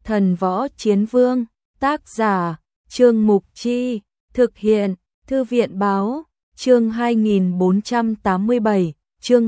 Thần Võ Chiến Vương, tác giả, Trương Mục Chi, thực hiện, Thư viện Báo, chương 2487, chương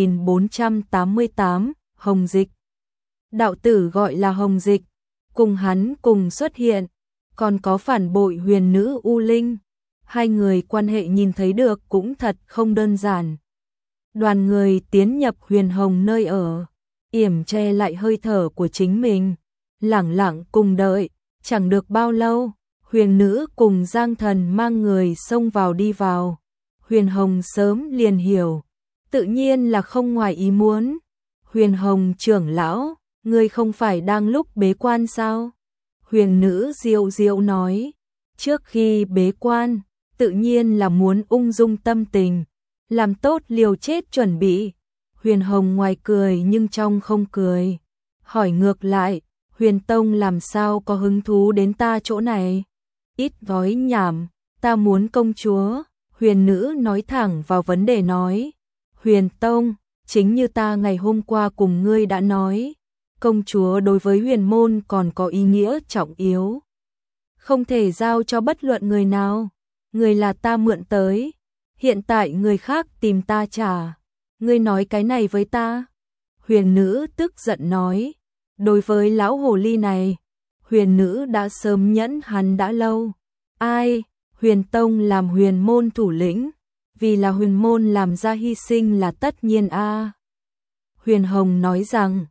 2488, Hồng Dịch. Đạo tử gọi là Hồng Dịch, cùng hắn cùng xuất hiện, còn có phản bội huyền nữ U Linh. Hai người quan hệ nhìn thấy được cũng thật không đơn giản. Đoàn người tiến nhập Huyền Hồng nơi ở, yểm che lại hơi thở của chính mình, lẳng lặng cùng đợi. Chẳng được bao lâu, huyền nữ cùng Giang Thần mang người xông vào đi vào. Huyền Hồng sớm liền hiểu, tự nhiên là không ngoài ý muốn. Huyền Hồng trưởng lão, ngươi không phải đang lúc bế quan sao? Huyền nữ diệu diệu nói, trước khi bế quan, tự nhiên là muốn ung dung tâm tình, làm tốt liều chết chuẩn bị. Huyền Hồng ngoài cười nhưng trong không cười, hỏi ngược lại, Huyền Tông làm sao có hứng thú đến ta chỗ này? Ít nói nhảm, ta muốn công chúa. Huyền nữ nói thẳng vào vấn đề nói, Huyền Tông, chính như ta ngày hôm qua cùng ngươi đã nói, công chúa đối với huyền môn còn có ý nghĩa trọng yếu, không thể giao cho bất luận người nào. Người là ta mượn tới, hiện tại người khác tìm ta trả, ngươi nói cái này với ta? Huyền nữ tức giận nói, đối với lão hồ ly này, huyền nữ đã sớm nhẫn hắn đã lâu. Ai, Huyền Tông làm huyền môn thủ lĩnh, vì là huyền môn làm ra hy sinh là tất nhiên a. Huyền Hồng nói rằng,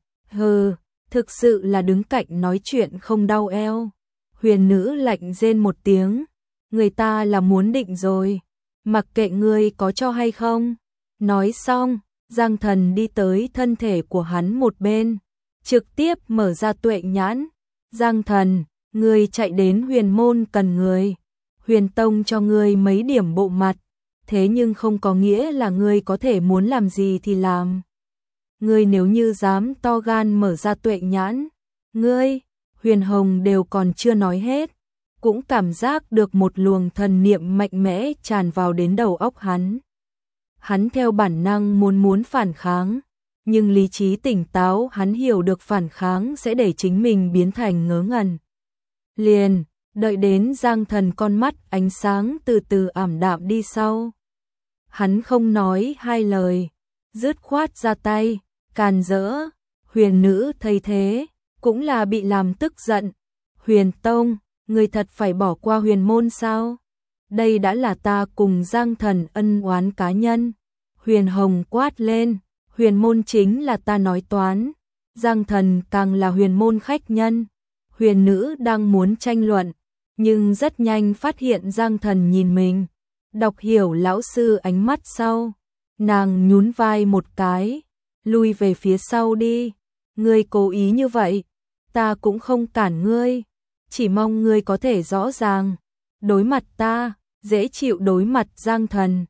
thực sự là đứng cạnh nói chuyện không đau eo. Huyền nữ lạnh rên một tiếng, người ta là muốn định rồi, mặc kệ ngươi có cho hay không. Nói xong, Giang Thần đi tới thân thể của hắn một bên, trực tiếp mở ra tuệ nhãn. Giang Thần, ngươi chạy đến huyền môn cần người, Huyền Tông cho ngươi mấy điểm bộ mặt, thế nhưng không có nghĩa là ngươi có thể muốn làm gì thì làm. Ngươi nếu như dám to gan mở ra tuệ nhãn, ngươi, Huyền Hồng đều còn chưa nói hết, cũng cảm giác được một luồng thần niệm mạnh mẽ tràn vào đến đầu óc hắn. Hắn theo bản năng muốn phản kháng, nhưng lý trí tỉnh táo hắn hiểu được phản kháng sẽ để chính mình biến thành ngớ ngẩn. Liền, đợi đến Giang Thần con mắt ánh sáng từ từ ảm đạm đi sau. Hắn không nói hai lời, dứt khoát ra tay, càn rỡ. Huyền nữ thấy thế, cũng là bị làm tức giận. Huyền Tông, người thật phải bỏ qua huyền môn sao? Đây đã là ta cùng Giang Thần ân oán cá nhân. Huyền Hồng quát lên, huyền môn chính là ta nói toán, Giang Thần càng là huyền môn khách nhân. Huyền nữ đang muốn tranh luận, nhưng rất nhanh phát hiện Giang Thần nhìn mình, đọc hiểu lão sư ánh mắt sau. Nàng nhún vai một cái, lui về phía sau đi. Ngươi cố ý như vậy, ta cũng không cản ngươi, chỉ mong ngươi có thể rõ ràng đối mặt ta, dễ chịu đối mặt Giang Thần.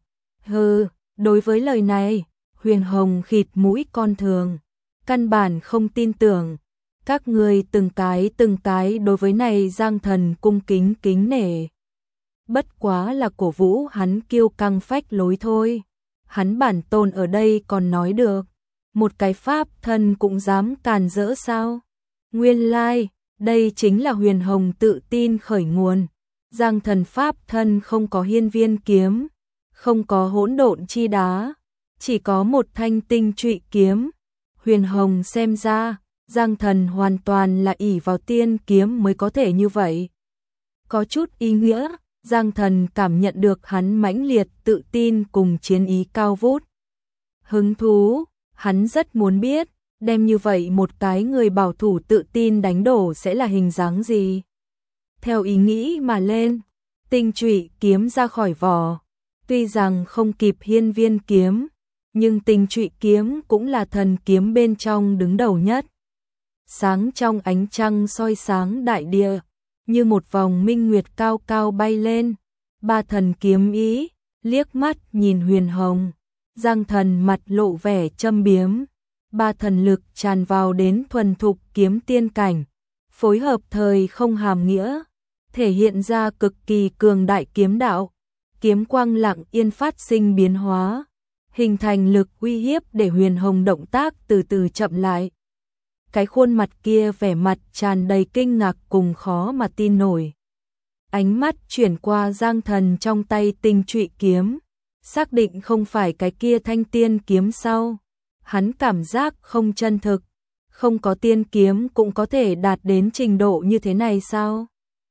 Đối với lời này, Huyền Hồng khịt mũi con thường, căn bản không tin tưởng. Các ngươi từng cái đối với này Giang Thần cung kính kính nể, bất quá là cổ vũ hắn kiêu căng phách lối thôi. Hắn bản tôn ở đây còn nói được, một cái pháp thân cũng dám càn rỡ sao? Nguyên lai, đây chính là Huyền Hồng tự tin khởi nguồn. Giang Thần pháp thân không có hiên viên kiếm, không có hỗn độn chi đá, chỉ có một thanh tinh trụy kiếm. Huyền Hồng xem ra, Giang Thần hoàn toàn là ỷ vào tiên kiếm mới có thể như vậy. Có chút ý nghĩa, Giang Thần cảm nhận được hắn mãnh liệt tự tin cùng chiến ý cao vút. Hứng thú, hắn rất muốn biết, đem như vậy một cái người bảo thủ tự tin đánh đổ sẽ là hình dáng gì. Theo ý nghĩ mà lên, tinh trụy kiếm ra khỏi vỏ. Tuy rằng không kịp hiên viên kiếm, nhưng tinh trụy kiếm cũng là thần kiếm bên trong đứng đầu nhất. Sáng trong ánh trăng soi sáng đại địa, như một vòng minh nguyệt cao cao bay lên. Ba thần kiếm ý, liếc mắt nhìn Huyền Hồng. Giang Thần mặt lộ vẻ châm biếm. Ba thần lực tràn vào đến thuần thục kiếm tiên cảnh, phối hợp thời không hàm nghĩa, thể hiện ra cực kỳ cường đại kiếm đạo. Kiếm quang lặng yên phát sinh biến hóa, hình thành lực uy hiếp để Huyền Hồng động tác từ từ chậm lại. cái khuôn mặt kia vẻ mặt tràn đầy kinh ngạc cùng khó mà tin nổi. Ánh mắt chuyển qua Giang Thần trong tay tinh trụy kiếm, xác định không phải cái kia thanh tiên kiếm sau. Hắn cảm giác không chân thực, không có tiên kiếm cũng có thể đạt đến trình độ như thế này sao?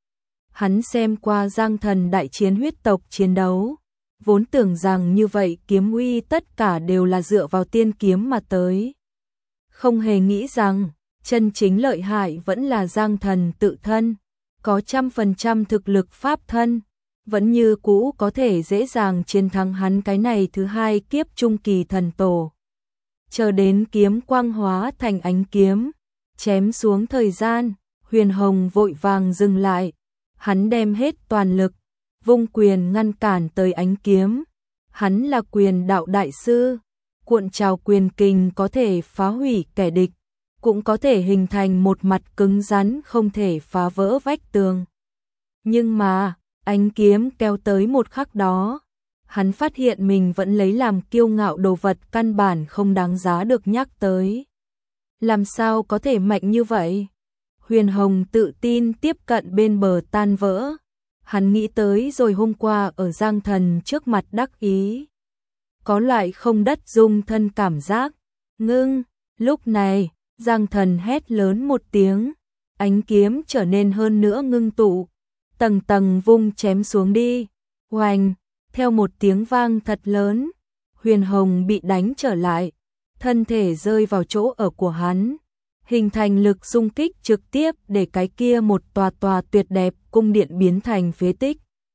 Hắn xem qua Giang Thần đại chiến huyết tộc chiến đấu, vốn tưởng rằng như vậy kiếm uy tất cả đều là dựa vào tiên kiếm mà tới. Không hề nghĩ rằng, chân chính lợi hại vẫn là Giang Thần tự thân, có 100% thực lực pháp thân, vẫn như cũ có thể dễ dàng chiến thắng hắn cái này thứ hai kiếp trung kỳ thần tổ. Chờ đến kiếm quang hóa thành ánh kiếm, chém xuống thời gian, Huyền Hồng vội vàng dừng lại, hắn đem hết toàn lực, vung quyền ngăn cản tới ánh kiếm. Hắn là quyền đạo đại sư, cuộn trào quyền kình có thể phá hủy kẻ địch, cũng có thể hình thành một mặt cứng rắn không thể phá vỡ vách tường. Nhưng mà, ánh kiếm kéo tới một khắc đó, hắn phát hiện mình vẫn lấy làm kiêu ngạo đồ vật căn bản không đáng giá được nhắc tới. Làm sao có thể mạnh như vậy? Huyền Hồng tự tin tiếp cận bên bờ tan vỡ. Hắn nghĩ tới rồi hôm qua ở Giang Thần trước mặt đắc ý. Có loại không đất dung thân cảm giác. Ngưng, lúc này, Giang Thần hét lớn một tiếng. Ánh kiếm trở nên hơn nữa ngưng tụ. Tầng tầng vung chém xuống đi. Oanh, theo một tiếng vang thật lớn. Huyền Hồng bị đánh trở lại. Thân thể rơi vào chỗ ở của hắn. Hình thành lực xung kích trực tiếp để cái kia một tòa tòa tuyệt đẹp cung điện biến thành phế tích.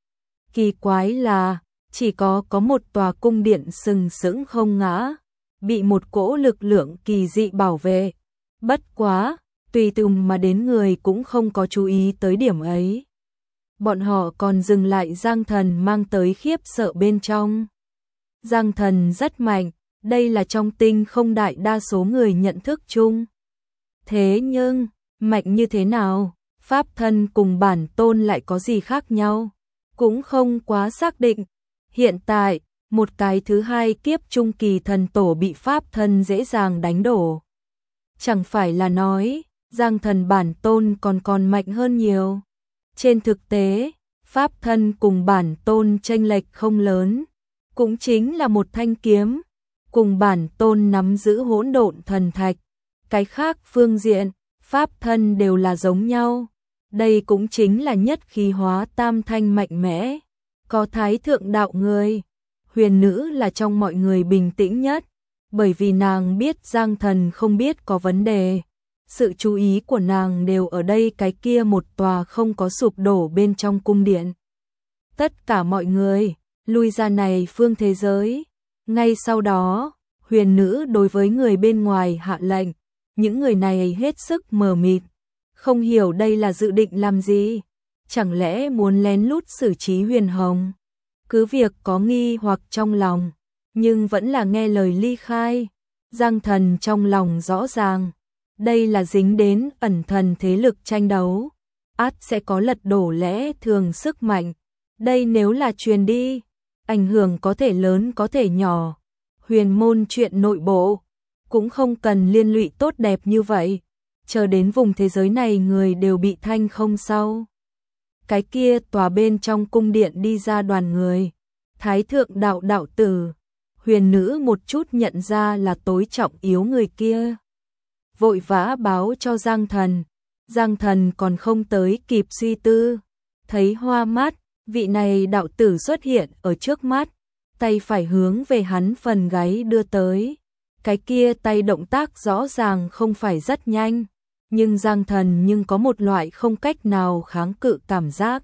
Kỳ quái là, chỉ có một tòa cung điện sừng sững không ngã, bị một cỗ lực lượng kỳ dị bảo vệ. Bất quá, tùy tùng mà đến người cũng không có chú ý tới điểm ấy. Bọn họ còn dừng lại Giang Thần mang tới khiếp sợ bên trong. Giang Thần rất mạnh, đây là trong tinh không đại đa số người nhận thức chung. Thế nhưng, mạnh như thế nào, pháp thân cùng bản tôn lại có gì khác nhau, cũng không quá xác định. Hiện tại, một cái thứ hai kiếp trung kỳ thần tổ bị pháp thân dễ dàng đánh đổ. Chẳng phải là nói, Giang Thần bản tôn còn mạnh hơn nhiều. Trên thực tế, pháp thân cùng bản tôn chênh lệch không lớn, cũng chính là một thanh kiếm, cùng bản tôn nắm giữ hỗn độn thần thạch. Cái khác phương diện, pháp thân đều là giống nhau. Đây cũng chính là nhất khí hóa tam thanh mạnh mẽ. Có thái thượng đạo người, huyền nữ là trong mọi người bình tĩnh nhất, bởi vì nàng biết Giang Thần không biết có vấn đề. Sự chú ý của nàng đều ở đây cái kia một tòa không có sụp đổ bên trong cung điện. Tất cả mọi người, lui ra này phương thế giới. Ngay sau đó, huyền nữ đối với người bên ngoài hạ lệnh. Những người này hết sức mờ mịt, không hiểu đây là dự định làm gì. Chẳng lẽ muốn lén lút xử trí Huyền Hồng? Cứ việc có nghi hoặc trong lòng, nhưng vẫn là nghe lời ly khai. Giang Thần trong lòng rõ ràng, đây là dính đến ẩn thần thế lực tranh đấu, ắt sẽ có lật đổ lẽ thường sức mạnh. Đây nếu là truyền đi, ảnh hưởng có thể lớn có thể nhỏ. Huyền môn chuyện nội bộ cũng không cần liên lụy tốt đẹp như vậy, chờ đến vùng thế giới này người đều bị thanh không sau. Cái kia tòa bên trong cung điện đi ra đoàn người, thái thượng đạo đạo tử, huyền nữ một chút nhận ra là tối trọng yếu người kia. Vội vã báo cho Giang Thần, Giang Thần còn không tới kịp suy tư, thấy hoa mắt, vị này đạo tử xuất hiện ở trước mắt, tay phải hướng về hắn phần gáy đưa tới. Cái kia tay động tác rõ ràng không phải rất nhanh, nhưng Giang Thần nhưng có một loại không cách nào kháng cự cảm giác.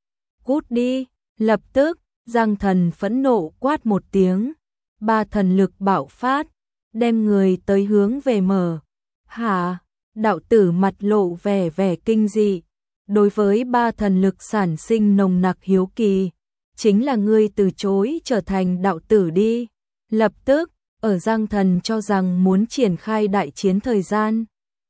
Cút đi, lập tức, Giang Thần phẫn nộ quát một tiếng, ba thần lực bạo phát, đem người tới hướng về mở. Hả? Đạo tử mặt lộ vẻ kinh dị, đối với ba thần lực sản sinh nồng nặc hiếu kỳ, chính là ngươi từ chối trở thành đạo tử đi. Lập tức, ở Giang Thần cho rằng muốn triển khai đại chiến thời gian,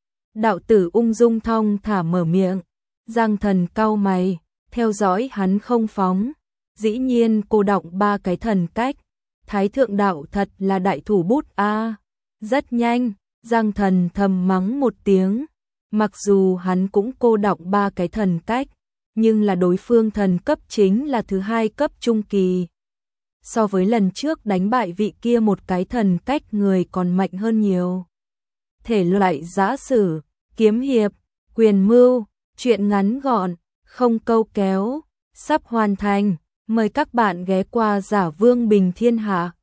đạo tử ung dung thong thả mở miệng. Giang Thần cau mày, theo dõi hắn không phóng. Dĩ nhiên cô đọng ba cái thần cách. Thái thượng đạo thật là đại thủ bút a. Rất nhanh, Giang Thần thầm mắng một tiếng, mặc dù hắn cũng cô đọng 3 cái thần cách, nhưng là đối phương thần cấp chính là thứ 2 cấp trung kỳ. So với lần trước đánh bại vị kia một cái thần cách người còn mạnh hơn nhiều. Thể loại giã sử, kiếm hiệp, quyền mưu, truyện ngắn gọn, không câu kéo, sắp hoàn thành. Mời các bạn ghé qua Giả Vương Bình Thiên Hạ.